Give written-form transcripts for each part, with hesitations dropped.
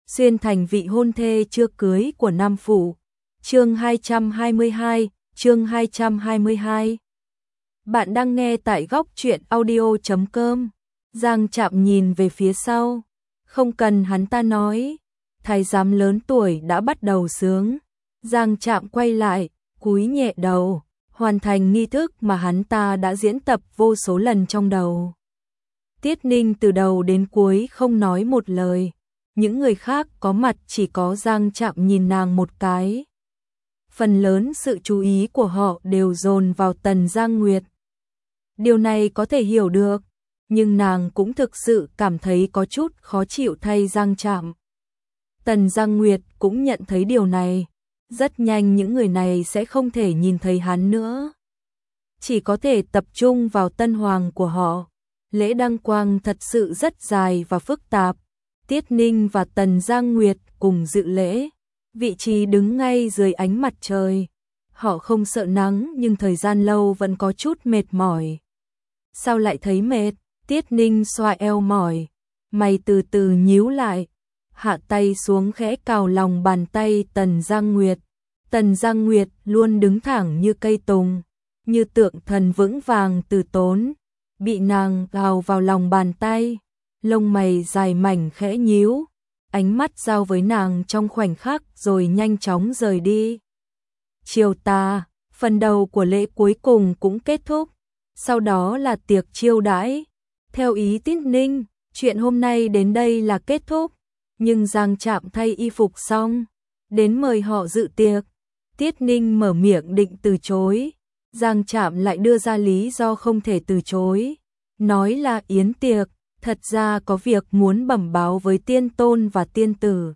xuyên thành vị hôn thê chưa cưới của Nam Phủ. Chương 222. Bạn đang nghe tại góc truyện audio.com. Giang Trạm nhìn về phía sau, không cần hắn ta nói, thái giám lớn tuổi đã bắt đầu sướng. Giang Trạm quay lại, cúi nhẹ đầu, hoàn thành nghi thức mà hắn ta đã diễn tập vô số lần trong đầu. Tiết Ninh từ đầu đến cuối không nói một lời, những người khác có mặt chỉ có Giang Trạm nhìn nàng một cái. Phần lớn sự chú ý của họ đều dồn vào Tần Giang Nguyệt. Điều này có thể hiểu được, nhưng nàng cũng thực sự cảm thấy có chút khó chịu thay Giang Trạm. Tần Giang Nguyệt cũng nhận thấy điều này, rất nhanh những người này sẽ không thể nhìn thấy hắn nữa. Chỉ có thể tập trung vào tân hoàng của họ. Lễ đăng quang thật sự rất dài và phức tạp. Tiết Ninh và Tần Giang Nguyệt cùng dự lễ, vị trí đứng ngay dưới ánh mặt trời. Họ không sợ nắng nhưng thời gian lâu vẫn có chút mệt mỏi. Sao lại thấy mệt? Tiết Ninh xoa eo mỏi, mày từ từ nhíu lại, hạ tay xuống khẽ cào lòng bàn tay Tần Giang Nguyệt. Tần Giang Nguyệt luôn đứng thẳng như cây tùng, như tượng thần vững vàng từ tốn, bị nàng gào vào lòng bàn tay, lông mày dài mảnh khẽ nhíu, ánh mắt giao với nàng trong khoảnh khắc rồi nhanh chóng rời đi. Chiều tà, phần đầu của lễ cuối cùng cũng kết thúc, sau đó là tiệc chiêu đãi. Theo ý Tiết Ninh, chuyện hôm nay đến đây là kết thúc, nhưng Giang Trạm thay y phục xong, đến mời họ dự tiệc. Tiết Ninh mở miệng định từ chối, Giang Trạm lại đưa ra lý do không thể từ chối, nói là yến tiệc, thật ra có việc muốn bẩm báo với tiên tôn và tiên tử.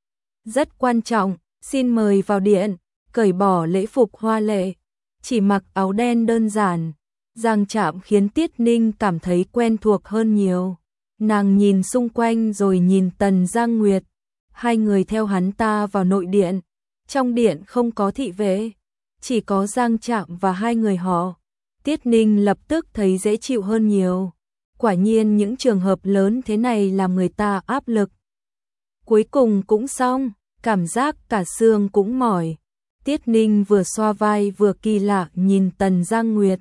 Rất quan trọng, xin mời vào điện, cởi bỏ lễ phục hoa lệ, chỉ mặc áo đen đơn giản. Giang Trạm khiến Tiết Ninh cảm thấy quen thuộc hơn nhiều. Nàng nhìn xung quanh rồi nhìn Tần Giang Nguyệt, hai người theo hắn ta vào nội điện. Trong điện không có thị vệ, chỉ có Giang Trạm và hai người họ. Tiết Ninh lập tức thấy dễ chịu hơn nhiều. Quả nhiên những trường hợp lớn thế này làm người ta áp lực. Cuối cùng cũng xong, cảm giác cả xương cũng mỏi. Tiết Ninh vừa xoa vai vừa kỳ lạ nhìn Tần Giang Nguyệt.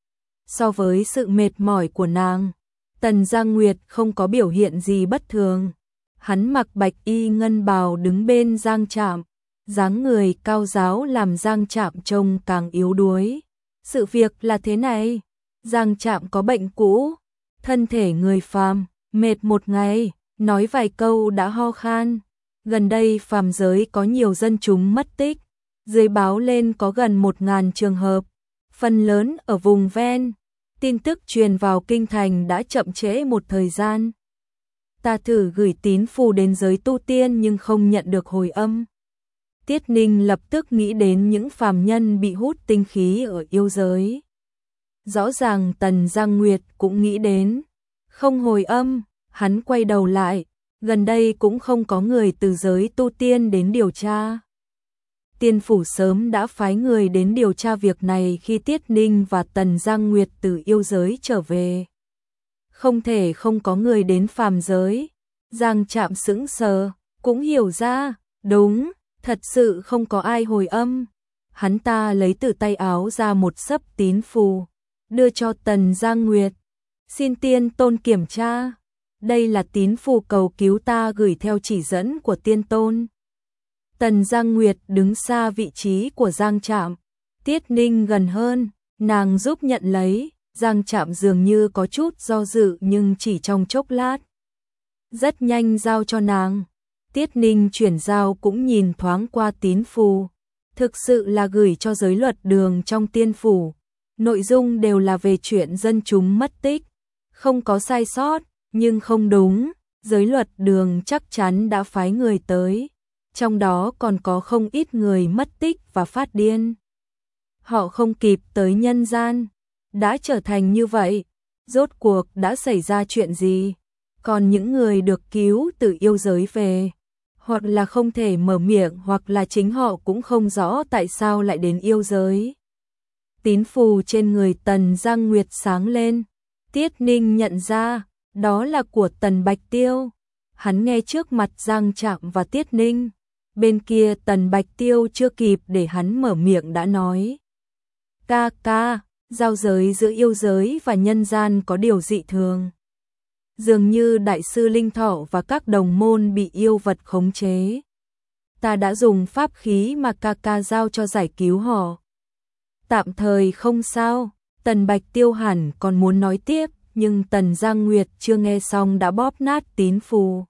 So với sự mệt mỏi của nàng, Tần Giang Nguyệt không có biểu hiện gì bất thường. Hắn mặc bạch y ngân bào đứng bên Giang Trạm, dáng người cao ráo làm Giang Trạm trông càng yếu đuối. Sự việc là thế này, Giang Trạm có bệnh cũ, thân thể người phàm, mệt một ngày, nói vài câu đã ho khan. Gần đây phàm giới có nhiều dân chúng mất tích, dưới báo lên có gần 1.000 trường hợp, phần lớn ở vùng ven. Tin tức truyền vào kinh thành đã chậm trễ một thời gian. Ta thử gửi tín phù đến giới tu tiên nhưng không nhận được hồi âm. Tiết Ninh lập tức nghĩ đến những phàm nhân bị hút tinh khí ở yêu giới. Rõ ràng Tần Giang Nguyệt cũng nghĩ đến. Không hồi âm, hắn quay đầu lại, gần đây cũng không có người từ giới tu tiên đến điều tra. Tiên phủ sớm đã phái người đến điều tra việc này khi Tiết Ninh và Tần Giang Nguyệt từ yêu giới trở về. Không thể không có người đến phàm giới. Giang Trạm sững sờ, cũng hiểu ra, đúng, thật sự không có ai hồi âm. Hắn ta lấy từ tay áo ra một xấp tín phù, đưa cho Tần Giang Nguyệt. Xin tiên tôn kiểm tra, đây là tín phù cầu cứu ta gửi theo chỉ dẫn của tiên tôn. Tần Giang Nguyệt đứng xa vị trí của Giang Trạm, Tiết Ninh gần hơn, nàng giúp nhận lấy. Giang Trạm dường như có chút do dự nhưng chỉ trong chốc lát, rất nhanh giao cho nàng. Tiết Ninh chuyển giao cũng nhìn thoáng qua tín phù, thực sự là gửi cho giới luật đường trong tiên phủ. Nội dung đều là về chuyện dân chúng mất tích, không có sai sót, nhưng không đúng, giới luật đường chắc chắn đã phái người tới. Trong đó còn có không ít người mất tích và phát điên. Họ không kịp tới nhân gian, đã trở thành như vậy, rốt cuộc đã xảy ra chuyện gì? Còn những người được cứu từ yêu giới về, hoặc là không thể mở miệng hoặc là chính họ cũng không rõ tại sao lại đến yêu giới. Tín phù trên người Tần Giang Nguyệt sáng lên, Tiết Ninh nhận ra, đó là của Tần Bạch Tiêu. Hắn nghe trước mặt Giang Trạm và Tiết Ninh. Bên kia Tần Bạch Tiêu chưa kịp để hắn mở miệng đã nói. Ca ca, giao giới giữa yêu giới và nhân gian có điều dị thường. Dường như Đại sư Linh Thọ và các đồng môn bị yêu vật khống chế. Ta đã dùng pháp khí mà ca ca giao cho giải cứu họ. Tạm thời không sao. Tần Bạch Tiêu hẳn còn muốn nói tiếp, nhưng Tần Giang Nguyệt chưa nghe xong đã bóp nát tín phù.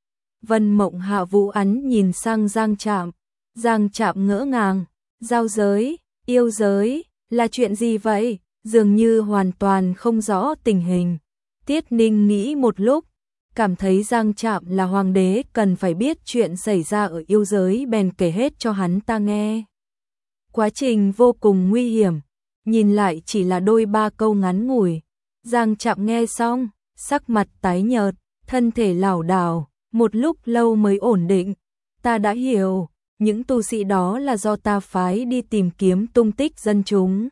Vân Mộng Hạ Vũ Ấn nhìn sang Giang Trạm. Giang Trạm ngỡ ngàng. Giao giới, yêu giới, là chuyện gì vậy? Dường như hoàn toàn không rõ tình hình. Tiết Ninh nghĩ một lúc, cảm thấy Giang Trạm là hoàng đế cần phải biết chuyện xảy ra ở yêu giới, bèn kể hết cho hắn ta nghe. Quá trình vô cùng nguy hiểm, nhìn lại chỉ là đôi ba câu ngắn ngủi. Giang Trạm nghe xong, sắc mặt tái nhợt, thân thể lảo đảo, một lúc lâu mới ổn định. Ta đã hiểu, những tu sĩ đó là do ta phái đi tìm kiếm tung tích dân chúng.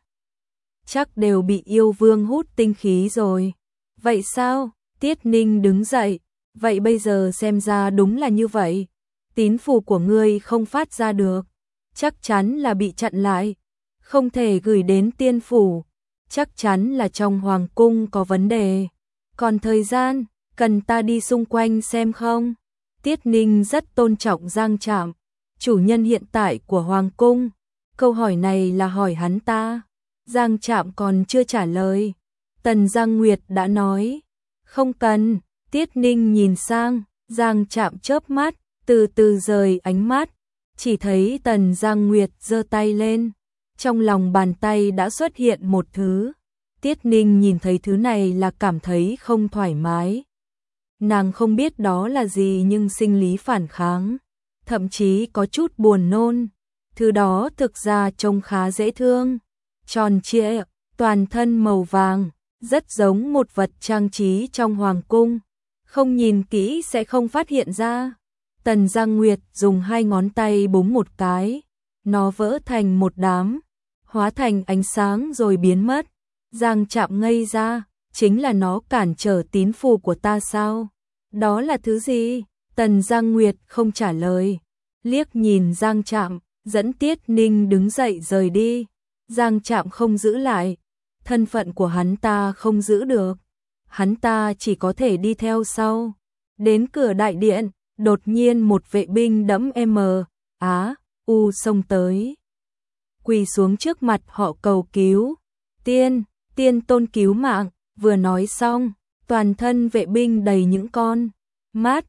Chắc đều bị yêu vương hút tinh khí rồi. Vậy sao? Tiết Ninh đứng dậy. Vậy bây giờ xem ra đúng là như vậy. Tín phù của ngươi không phát ra được. Chắc chắn là bị chặn lại. Không thể gửi đến tiên phủ. Chắc chắn là trong hoàng cung có vấn đề. Còn thời gian, cần ta đi xung quanh xem không? Tiết Ninh rất tôn trọng Giang Trạm, chủ nhân hiện tại của hoàng cung. Câu hỏi này là hỏi hắn ta. Giang Trạm còn chưa trả lời. Tần Giang Nguyệt đã nói. Không cần. Tiết Ninh nhìn sang. Giang Trạm chớp mắt, từ từ rời ánh mắt. Chỉ thấy Tần Giang Nguyệt giơ tay lên. Trong lòng bàn tay đã xuất hiện một thứ. Tiết Ninh nhìn thấy thứ này là cảm thấy không thoải mái. Nàng không biết đó là gì nhưng sinh lý phản kháng. Thậm chí có chút buồn nôn. Thứ đó thực ra trông khá dễ thương. Tròn trịa, toàn thân màu vàng, rất giống một vật trang trí trong hoàng cung. Không nhìn kỹ sẽ không phát hiện ra. Tần Giang Nguyệt dùng hai ngón tay búng một cái. Nó vỡ thành một đám, hóa thành ánh sáng rồi biến mất. Giang Trạm ngây ra, chính là nó cản trở tín phù của ta sao? Đó là thứ gì? Tần Giang Nguyệt không trả lời. Liếc nhìn Giang Trạm, dẫn Tiết Ninh đứng dậy rời đi. Giang Trạm không giữ lại. Thân phận của hắn ta không giữ được. Hắn ta chỉ có thể đi theo sau. Đến cửa đại điện, đột nhiên một vệ binh đẫm U xông tới. Quỳ xuống trước mặt họ cầu cứu. Tiên tôn cứu mạng. Vừa nói xong, toàn thân vệ binh đầy những con mắt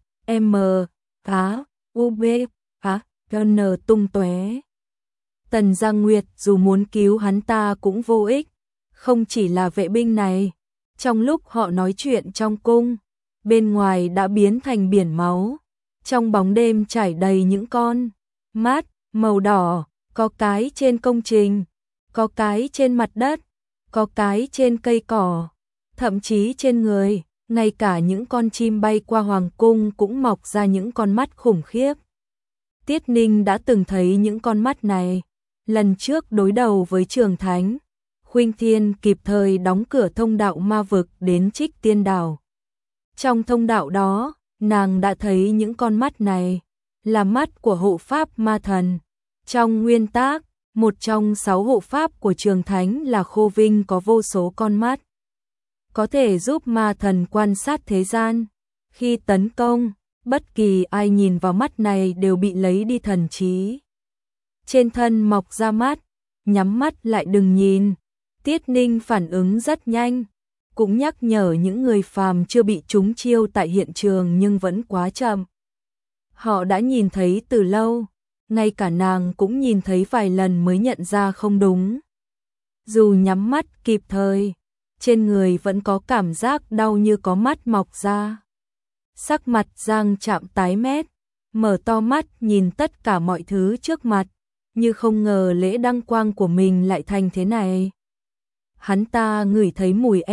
N tung tóe. Tần Giang Nguyệt dù muốn cứu hắn ta cũng vô ích. Không chỉ là vệ binh này, trong lúc họ nói chuyện trong cung, bên ngoài đã biến thành biển máu. Trong bóng đêm trải đầy những con mắt màu đỏ, có cái trên công trình, có cái trên mặt đất, có cái trên cây cỏ, thậm chí trên người, ngay cả những con chim bay qua hoàng cung cũng mọc ra những con mắt khủng khiếp. Tiết Ninh đã từng thấy những con mắt này, lần trước đối đầu với Trường Thánh, Khuynh Thiên kịp thời đóng cửa thông đạo ma vực đến Trích Tiên Đảo. Trong thông đạo đó, nàng đã thấy những con mắt này, là mắt của hộ pháp ma thần. Trong nguyên tắc, một trong 6 hộ pháp của Trường Thánh là Khô Vinh có vô số con mắt. Có thể giúp ma thần quan sát thế gian. Khi tấn công, bất kỳ ai nhìn vào mắt này đều bị lấy đi thần trí. Trên thân mọc ra mắt, nhắm mắt lại đừng nhìn. Tiết Ninh phản ứng rất nhanh, cũng nhắc nhở những người phàm chưa bị trúng chiêu tại hiện trường nhưng vẫn quá chậm. Họ đã nhìn thấy từ lâu, ngay cả nàng cũng nhìn thấy vài lần mới nhận ra không đúng. Dù nhắm mắt kịp thời, trên người vẫn có cảm giác đau như có mắt mọc ra. Sắc mặt Giang Trạm tái mét, mở to mắt nhìn tất cả mọi thứ trước mặt, như không ngờ lễ đăng quang của mình lại thành thế này. Hắn ta ngửi thấy mùi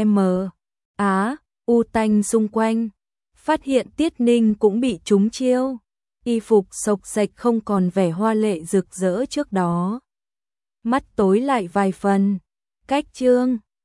U tanh xung quanh, phát hiện Tiết Ninh cũng bị trúng chiêu. Y phục xộc xệch không còn vẻ hoa lệ rực rỡ trước đó. Mắt tối lại vài phần. Cách chương